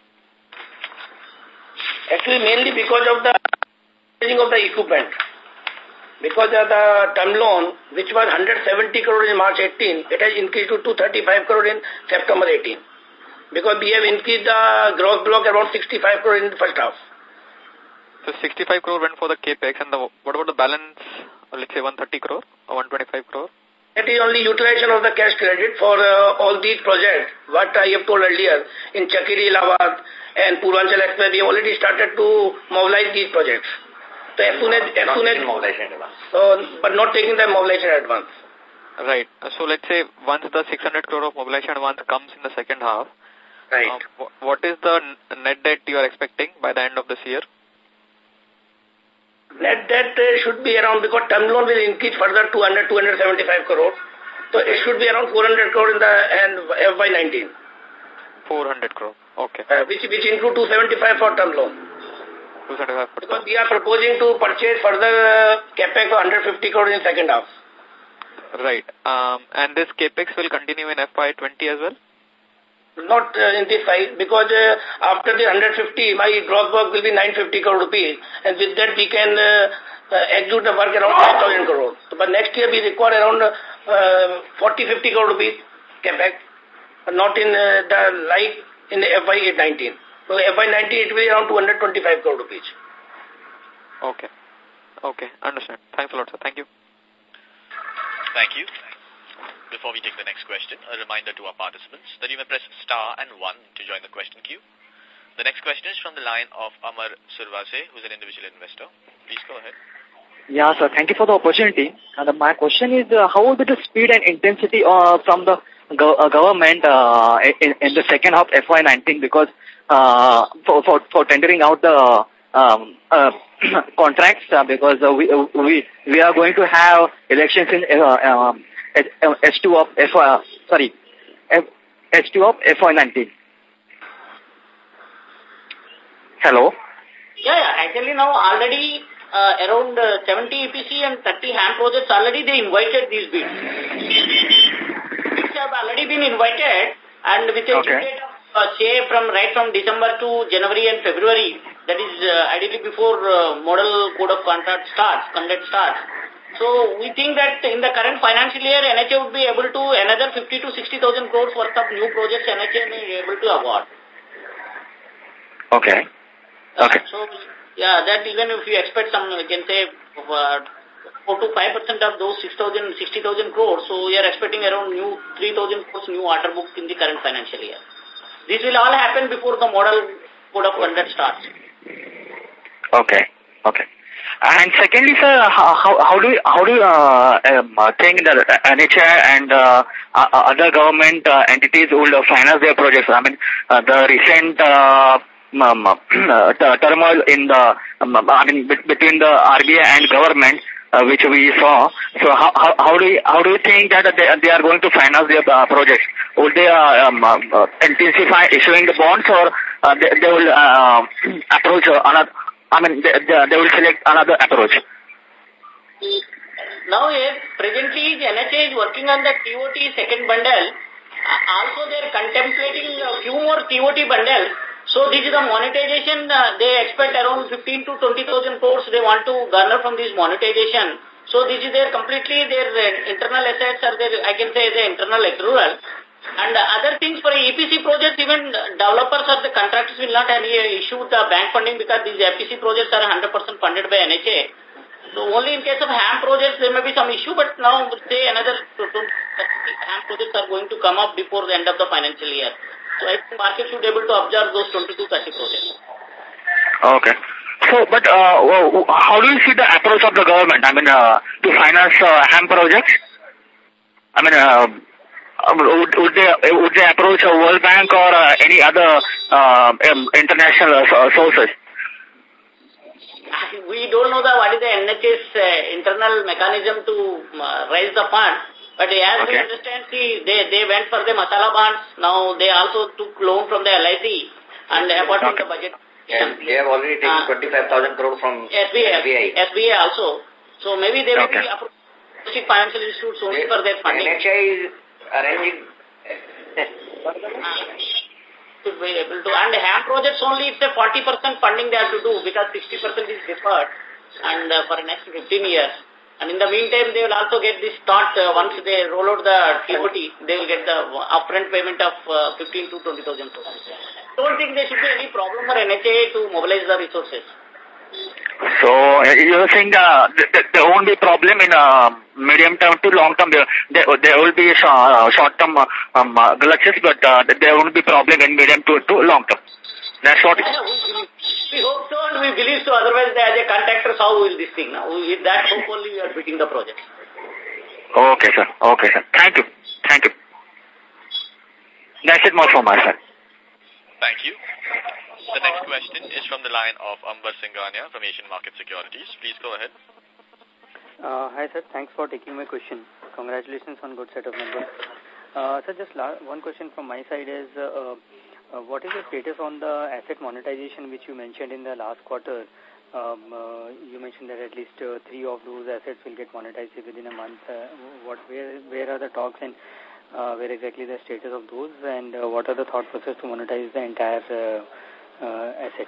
Actually, mainly because of the changing of the equipment. Because of the term loan, which was one hundred seventy crore in March eighteen, it has increased to two hundred thirty-five crore in September eighteen. Because we have increased the gross block around sixty-five crore in the first half. So sixty-five crore went for the capex, and the, what about the balance, let's say one hundred thirty crore or one hundred twenty-five crore? It is only utilization of the cash credit for uh, all these projects, what I have told earlier, in Chakeri, Lavad and Purvanchal Express, we have already started to mobilize these projects. So as soon as, as soon as, mobilization advance. So, but not taking the mobilization advance. Right. So let's say once the six hundred crore of mobilization advance comes in the second half, right. Uh, what is the net debt you are expecting by the end of this year? Net debt uh, should be around, because term loan will increase further two hundred, two hundred seventy-five crore. So it should be around four hundred crore in the end F Y nineteen. four hundred crore. Okay. Uh, which, which include two seventy-five for term loan. two seventy-five for because we are proposing to purchase further uh, capex of one hundred fifty crore in second half. Right. Um, and this capex will continue in F Y twenty as well? Not uh, in this size, because uh, after the one hundred fifty, my gross work will be nine hundred fifty crore rupees, and with that we can uh, uh, execute the work around five thousand crore. So, but next year we require around uh, forty, fifty crore rupees capex, but not in uh, the like in the F Y nineteen. So F Y nineteen it will be around two hundred twenty-five crore rupees. Okay. Okay, understand. Thanks a lot, sir. Thank you. Thank you. Before we take the next question, a reminder to our participants that you may press star and one to join the question queue. The next question is from the line of Amar Survase, who is an individual investor. Please go ahead. Yeah, sir. Thank you for the opportunity. And uh, my question is, uh, how will be the speed and intensity uh, from the go uh, government uh, in, in the second half F Y nineteen? Because uh, for, for, for tendering out the um, uh, contracts uh, because uh, we we we are going to have elections in uh, uh, H two of F uh, sorry H two of F Y nineteen. Hello. Yeah, yeah. Actually, now already uh, around uh, seventy E P C and thirty HAM projects already they invited these bids. Bids have already been invited, and with a okay. date of uh, say from right from December to January and February, that is uh, ideally before uh, model code of conduct starts, conduct starts. So we think that in the current financial year, N H A would be able to another fifty to sixty thousand crores worth of new projects N H A may be able to award. Okay. Okay. Uh, so, yeah, that even if you expect some, you can say, uh, four to five percent of those six thousand, sixty thousand crores, so we are expecting around new three thousand crores new order book in the current financial year. This will all happen before the model code of conduct starts. Okay. Okay. And secondly, sir, how, how, how do you, how do you uh, um, think that N H A and uh, other government uh, entities will finance their projects? I mean, uh, the recent uh, Um, uh, turmoil in the, um, I mean, between the R B I and government, uh, which we saw. So how, how, how do you, how do you think that they, they are going to finance their uh, projects? Would they uh, um, uh, intensify issuing the bonds, or uh, they, they will uh, approach another, I mean, they, they will select another approach? Now, yes, presently the N H A is working on the T O T second bundle. Uh, also, they are contemplating a few more T O T bundles. So this is the monetization, uh, they expect around fifteen to twenty thousand crores they want to garner from this monetization. So this is their completely their uh, internal assets or their, I can say, the internal accrual. And uh, other things for E P C projects, even developers or the contractors will not have any issue with the bank funding because these E P C projects are one hundred percent funded by N H A. So only in case of HAM projects there may be some issue, but now say another HAM projects are going to come up before the end of the financial year. So I think market should be able to observe those twenty to thirty projects. Okay. So, but uh, how do you see the approach of the government? I mean, uh, to finance uh, HAM projects? I mean, uh, would, would they would they approach a World Bank or uh, any other uh, um, international uh, sources? We don't know the what is the N H A's uh, internal mechanism to uh, raise the fund. But as okay. we understand, see, they, they went for the masala bonds. Now they also took loan from the L I C and apart from okay. the budget. Yeah, they have already taken uh, twenty-five thousand crore from S B I. S B I. S B I also. So maybe they will okay. be approaching financial institutes only they, for their funding. N H A is arranging. uh, to be able to. And HAM projects only, it's a forty percent funding they have to do because sixty percent is deferred and uh, for the next fifteen years. And in the meantime, they will also get this start, uh, once they roll out the T O T, they will get the upfront payment of uh, fifteen to twenty thousand crores. Don't think there should be any problem for N H A to mobilize the resources. So, you're saying uh, there won't be problem in uh, medium term to long term. There, there, there will be uh, short term uh, um, uh, glitches, but uh, there won't be problem in medium to, to long term. That's what it is. We hope so and we believe so. Otherwise, as a contractors, how will this thing now? With that hope only we are beating the project. Okay, sir. Okay, sir. Thank you. Thank you. That's it more from my side. Thank you. The next question is from the line of Ambar Singhania from Asian Market Securities. Please go ahead. Uh, hi, sir. Thanks for taking my question. Congratulations on good set of numbers. Uh, sir, just la one question from my side is, uh, uh, what is the status on the asset monetization which you mentioned in the last quarter? Um, uh, you mentioned that at least uh, three of those assets will get monetized within a month. Uh, what, where, where are the talks and uh, where exactly the status of those, and uh, what are the thought process to monetize the entire uh, uh, asset?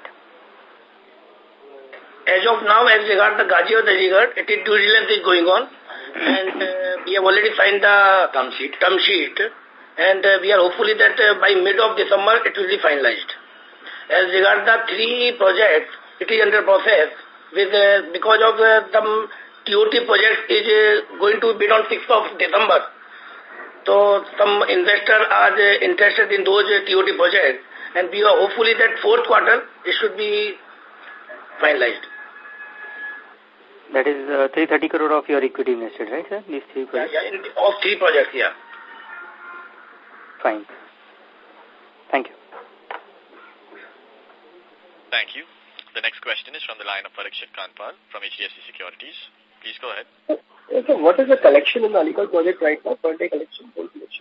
As of now, as regards the Ghazi or Dajigad, it is due diligence is going on, and uh, we have already signed the term sheet. Term sheet. And uh, we are hopefully that uh, by mid of December it will be finalized. As regards the three projects, it is under process with uh, because of uh, some T O T project is uh, going to bid on sixth of December. So some investors are uh, interested in those uh, T O T projects, and we are hopefully that fourth quarter it should be finalized. That is uh, three hundred thirty crore of your equity invested, right, sir? These three projects? Yeah, yeah, in the, of three projects, yeah. Fine. Thank you. Thank you. The next question is from the line of Parikshit Kanpal from H D F C Securities. Please go ahead. So what is the collection in the Aligarh project right now? Per day collection, whole collection?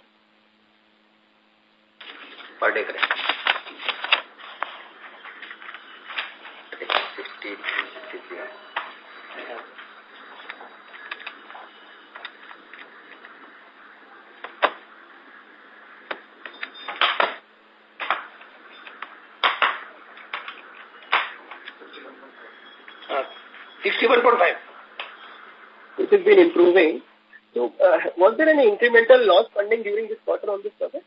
Per day collection. sixty, sixty-three. sixty-one point five. It has been improving. So, uh, was there any incremental loss funding during this quarter on this project?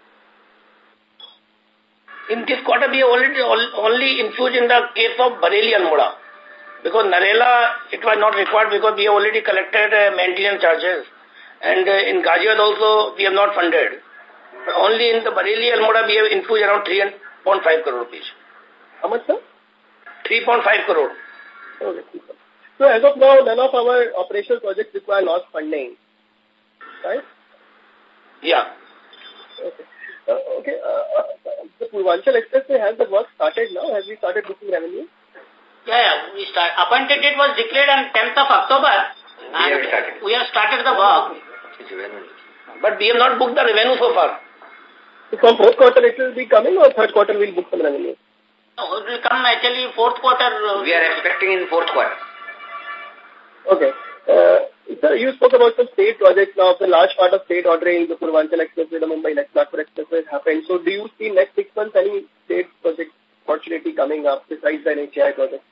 In this quarter, we have already only infused in the case of Bareilly Almora. Because Narela, it was not required because we have already collected uh, maintenance charges. And uh, in Ghaziabad also, we have not funded. But only in the Bareilly Almora, we have infused around three point five crore rupees. How much, sir? three point five crore. Okay. So as of now, none of our operational projects require loss funding, right? Yeah. Okay. Uh, okay. Uh, uh, the Purvanchal Expressway, has the work started now? Has we started booking revenue? Yeah, yeah. We start. Appointed date was declared on tenth of October. We have started. We have started the work. But we have not booked the revenue so far. So from fourth quarter it will be coming, or third quarter we'll book some revenue? No, it will come actually fourth quarter. Uh, we are expecting in fourth quarter. Okay. Uh, sir, you spoke about some state projects now. The large part of state ordering, the Purvanchal Expressway, the Mumbai Nagpur Expressway has happened. So do you see next six months any state project opportunity coming up besides the N H A I project?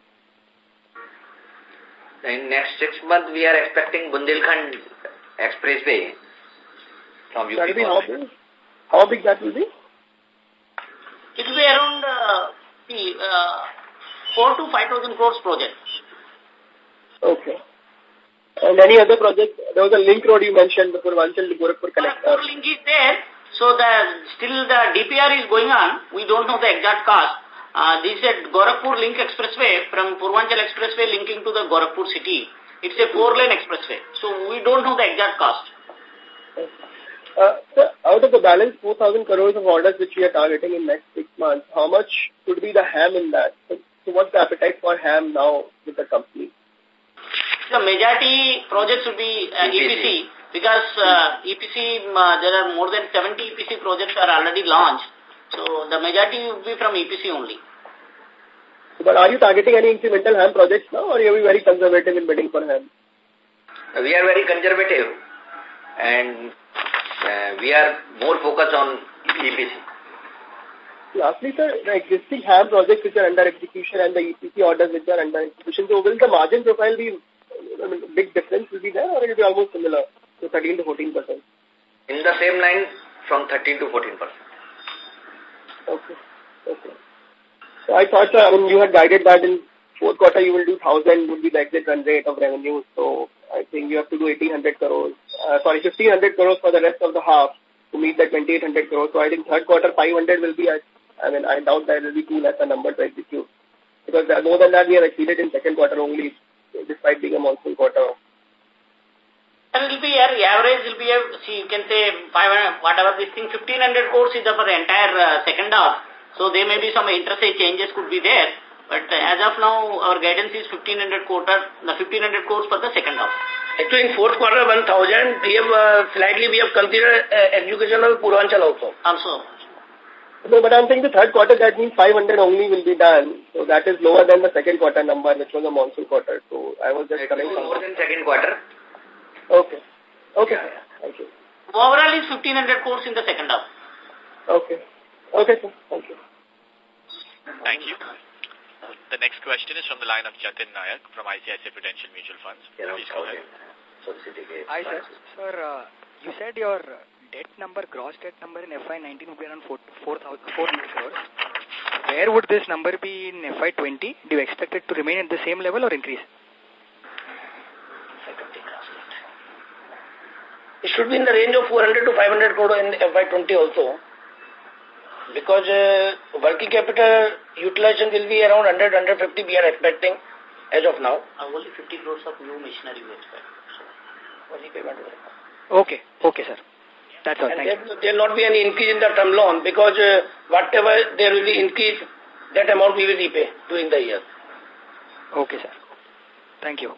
In next six months, we are expecting Bundelkhand Expressway from U P. That will be how big? How big that will be? It will be around uh, the uh, four to five thousand crores project. Okay. And any other project? There was a link road you mentioned, the Purvanchal to Gorakhpur connector. Gorakhpur link is there. So the still the D P R is going on. We don't know the exact cost. Uh, this is a Gorakhpur Link Expressway from Purvanchal Expressway linking to the Gorakhpur city. It's a four-lane expressway. So we don't know the exact cost. Uh, so out of the balance four thousand crores of orders which we are targeting in next six months, how much could be the ham in that? So, so what's the appetite for ham now with the company? The majority projects will be uh, E P C because uh, E P C, uh, there are more than seventy E P C projects are already launched. So the majority will be from E P C only. But are you targeting any incremental ham projects now, or are you very conservative in bidding for ham? We are very conservative, and uh, we are more focused on E P C. Lastly, sir, the existing ham projects which are under execution and the E P C orders which are under execution, so will the margin profile be, I mean, big difference will be there, or it will be almost similar to thirteen to fourteen percent? In the same line, from thirteen to fourteen percent. Okay. Okay. So I thought, uh, I mean, you had guided that in fourth quarter you will do one thousand would be the exit run rate of revenue. So I think you have to do eighteen hundred crores, uh, sorry, fifteen hundred crores for the rest of the half to meet the twenty-eight hundred crores. So I think third quarter five hundred will be, I mean, I doubt that will be too less a number to execute. Because more than that we have exceeded in second quarter only, despite being a monsoon quarter. And will be, uh, average will be, a, see, you can say, five hundred, whatever this thing, fifteen hundred crores is for the entire uh, second half. So there may be some inter-say changes could be there. But uh, as of now, our guidance is fifteen hundred quarter, the fifteen hundred crores for the second half. Actually, in fourth quarter, one thousand, we have, uh, slightly we have considered uh, execution of Purvanchal also. Also. No, but I'm saying the third quarter, that means five hundred only will be done. So that is lower than the second quarter number, which was a monsoon quarter. So I was just coming from... More than second quarter. Okay. Okay. Thank you. Overall is fifteen hundred crores in the second half. Okay. Okay, sir. Thank you. Thank you. The next question is from the line of Jatin Nayak from I C I C I Prudential Mutual Funds. Please go ahead. Hi, sir. Sir, uh, you said your debt number, gross debt number in F Y nineteen would be around four hundred crores. Where would this number be in F Y twenty? Do you expect it to remain at the same level or increase? It should be in the range of four hundred to five hundred crore in F Y twenty also. Because uh, working capital utilization will be around one hundred to one hundred fifty we are expecting as of now. Uh, only fifty crores of new machinery we expect. Okay, okay, sir. That's all. And Thank there, you. there will not be any increase in the term loan because uh, whatever there will be increase, that amount we will repay during the year. Okay, sir. Thank you.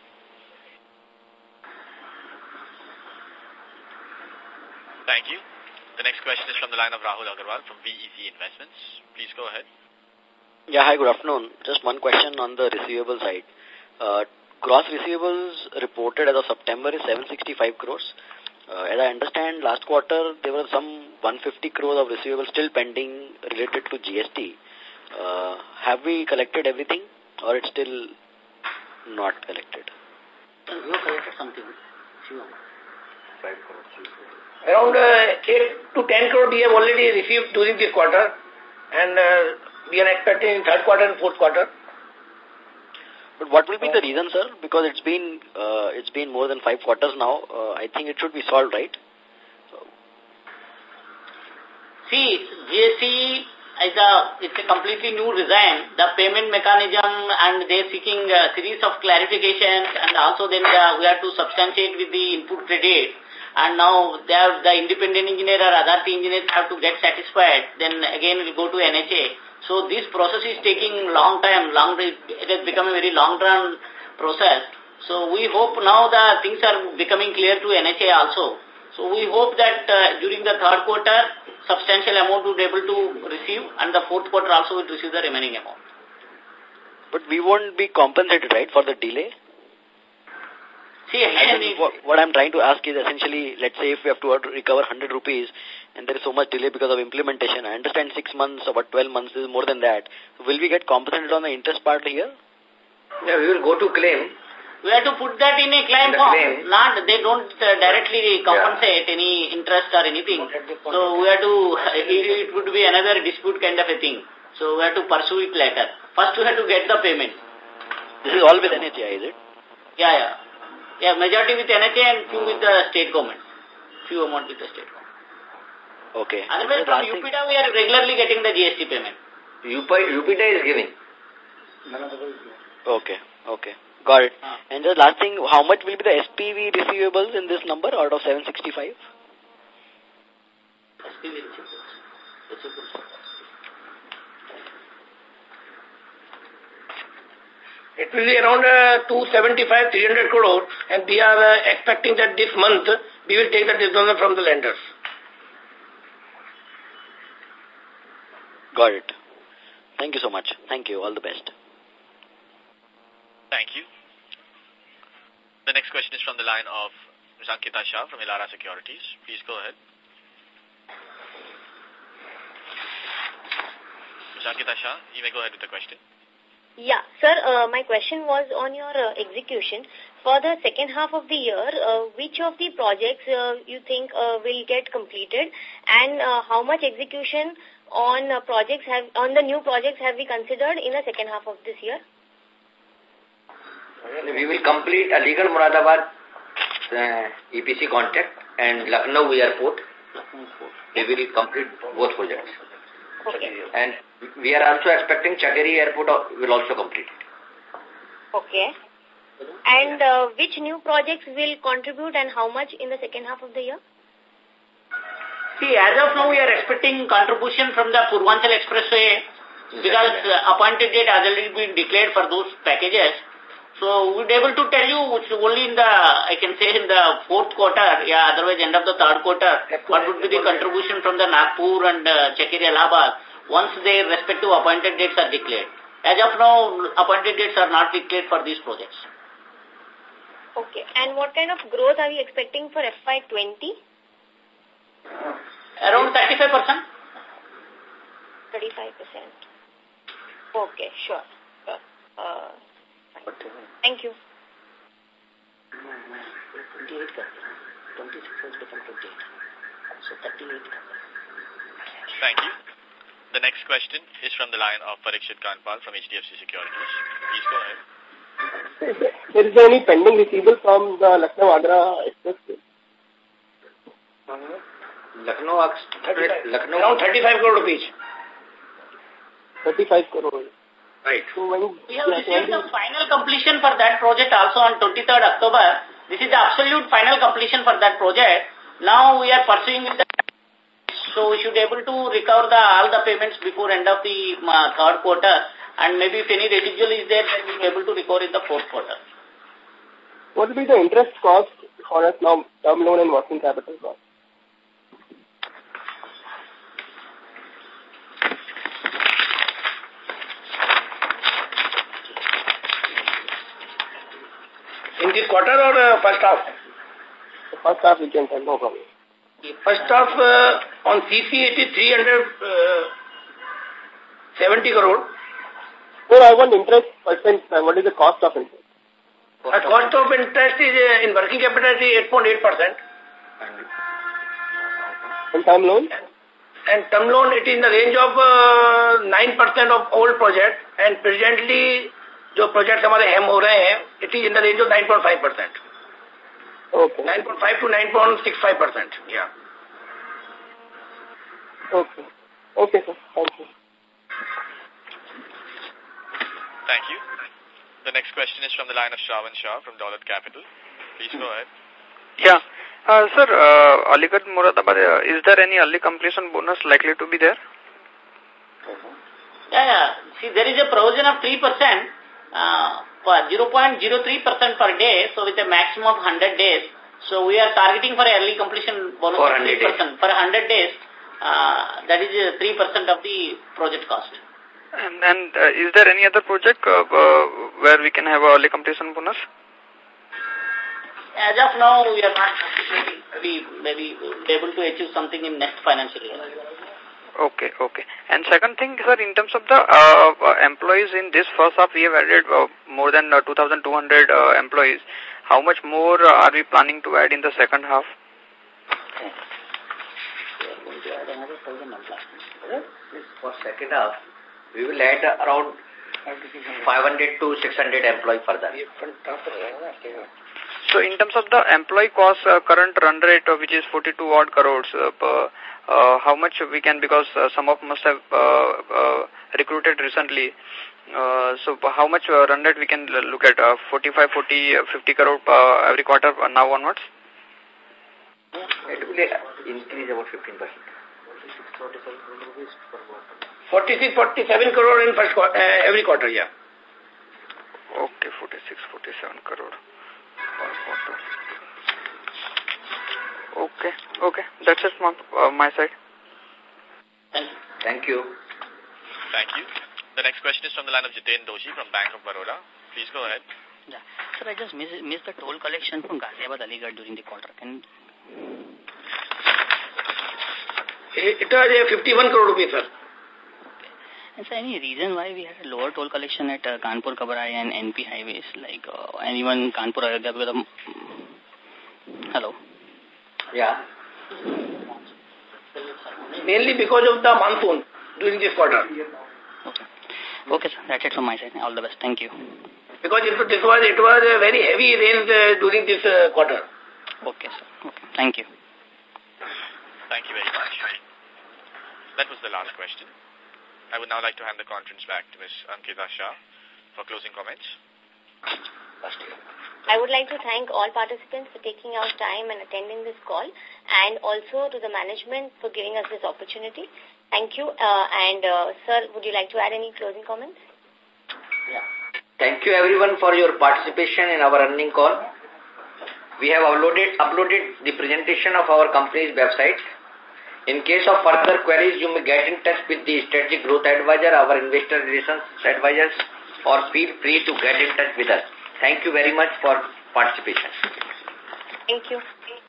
Thank you. The next question is from the line of Rahul Agarwal from V E C Investments. Please go ahead. Yeah, hi, good afternoon. Just one question on the receivable side. Uh, gross receivables reported as of September is seven sixty-five crores. Uh, as I understand, last quarter there were some one hundred fifty crores of receivables still pending related to G S T. Uh, have we collected everything or it's still not collected? We have collected something. five crores. Around uh, eight to ten crore we have already received during this quarter, and uh, we are expecting in third quarter and fourth quarter. But what will be the reason, sir? Because it's been uh, it's been more than five quarters now. Uh, I think it should be solved, right? See, G S T is a, it's a completely new design. The payment mechanism, and they're seeking a series of clarifications, and also then the, we have to substantiate with the input credit. And now they have the independent engineer or other engineers have to get satisfied. Then again we'll go to N H A. So this process is taking long time. Long, it has become a very long-run process. So we hope now the things are becoming clear to N H A also. So we hope that uh, during the third quarter, substantial amount will be able to receive, and the fourth quarter also will receive the remaining amount. But we won't be compensated, right, for the delay? See, again, what, what I'm trying to ask is essentially, let's say if we have to recover one hundred rupees and there is so much delay because of implementation, I understand six months or about twelve months is more than that. Will we get compensated on the interest part here? Yeah, we will go to claim. We have to put that in a claim the form. Claim. Not, they don't uh, directly compensate yeah. any interest or anything. So we have to, it, it would be another dispute kind of a thing. So we have to pursue it later. First we have to get the payment. This is all with N H A I, is it? Yeah, yeah. Yeah, majority with N H A and few with the state government. Few amount with the state government. Okay. Otherwise from U P I D A we are regularly getting the G S T payment. U P I D A is giving. Okay, okay. Got it. Uh. And the last thing, how much will be the S P V receivables in this number out of seven sixty-five? S P V receivables. receivables. It will be around uh, two seventy-five, three hundred crore, and we are uh, expecting that this month we will take the disbursement from the lenders. Got it. Thank you so much. Thank you. All the best. Thank you. The next question is from the line of Miz Ankita Shah from Elara Securities. Please go ahead. Miz Ankita Shah, you may go ahead with the question. Yeah, sir, uh, my question was on your uh, execution. For the second half of the year, uh, which of the projects uh, you think uh, will get completed, and uh, how much execution on uh, projects have on the new projects have we considered in the second half of this year? We will complete Aligarh Moradabad uh, E P C contract and Lucknow Airport. We will complete both projects. Okay. And we are also expecting Chakeri Airport will also complete. Okay. And uh, which new projects will contribute and how much in the second half of the year? See, as of now, we are expecting contribution from the Purvanchal Expressway because uh, appointed date has already been declared for those packages. So, we'll be able to tell you which only in the, I can say in the fourth quarter, yeah, otherwise end of the third quarter, what would be the contribution from the Nagpur and uh, Chakeri Allahabad once their respective appointed dates are declared. As of now, appointed dates are not declared for these projects. Okay. And what kind of growth are we expecting for F Y twenty? Around thirty-five percent. thirty-five percent. Okay, sure. sure. Uh, Thank you. twenty-eight. twenty-six has become twenty-eight. So thirty-eight. Thank you. The next question is from the line of Parikshit Kanpal from H D F C Securities. Please go ahead. Is there any pending receivable from the Lucknow-Agra Expressway? Lucknow, Lucknow. Around thirty-five crore rupees. thirty-five crore. Right. So when we have received the final completion for that project also on twenty-third October. This is the absolute final completion for that project. Now we are pursuing with the, so we should be able to recover the all the payments before end of the uh, third quarter. and maybe if any residual is there, then we'll be able to recover in the fourth quarter. What will be the interest cost for us now, term loan and working capital cost? In this quarter or uh, first half? The first half we can tell, no problem. First half uh, on C C it is three hundred seventy crore. So I want interest percent, uh, what is the cost of interest? The cost of interest is uh, in working capital is eight point eight percent. And term loan? And term loan it is in the range of uh, nine percent of old project, and presently जो project हमारे हैम हो रहे हैं, it is in the range of nine point five percent. Okay. nine point five to nine point six five percent. Yeah. Okay. Okay, sir. Thank you. Thank you. The next question is from the line of Shravan Shah from Dolat Capital. Please go ahead. Yeah. Uh, sir, uh, Aligarh Moradabad, uh, is there any early completion bonus likely to be there? Yeah, yeah. See, there is a provision of three percent. Uh, for zero point zero three percent per day, so with a maximum of one hundred days. So we are targeting for early completion bonus of three percent. For one hundred days, uh, that is three percent of the project cost. And, and uh, is there any other project uh, uh, where we can have a early completion bonus? As of now, we are not maybe, maybe be able to achieve something in next financial year. Okay, okay. And second thing, sir, in terms of the uh, uh, employees in this first half, we have added uh, more than uh, two thousand two hundred uh, employees. How much more uh, are we planning to add in the second half? For second half, we will add around five hundred to six hundred employees further. So in terms of the employee cost, uh, current run rate, uh, which is forty-two odd crores, uh, per, uh, how much we can, because uh, some of must have uh, uh, recruited recently. Uh, so how much uh, run rate we can look at? Uh, forty-five, forty, fifty crore uh, every quarter uh, now onwards? It will increase about fifteen percent. forty-six, forty-seven crore in first quarter, uh, every quarter, yeah. Okay, forty-six, forty-seven crore per quarter. Okay, okay. That's it from uh, my side. Thank you. Thank you. The next question is from the line of Jiten Doshi from Bank of Baroda. Please go ahead. Yeah. Sir, I just missed, missed the toll collection from Ghaziabad Aligarh during the quarter. Can It was a fifty-one crore rupees, sir. Okay. And sir, any reason why we had a lower toll collection at uh, Kanpur, Kabrai and N P highways, like, uh, and even Kanpur, Ayodhya, because of... Hello? Yeah. Mainly because of the monsoon during this quarter. Okay. Okay, sir. That's it from my side. All the best. Thank you. Because it, this was, it was a very heavy rain uh, during this uh, quarter. Okay, sir. Okay. Thank you. Thank you very much. That was the last question. I would now like to hand the conference back to Miz Ankita Shah for closing comments. I would like to thank all participants for taking out time and attending this call, and also to the management for giving us this opportunity. Thank you. Uh, and, uh, sir, would you like to add any closing comments? Yeah. Thank you, everyone, for your participation in our earning call. We have uploaded, uploaded the presentation of our company's website. In case of further queries, you may get in touch with the Strategic Growth Advisor, our Investor Relations Advisors, or feel free to get in touch with us. Thank you very much for participation. Thank you.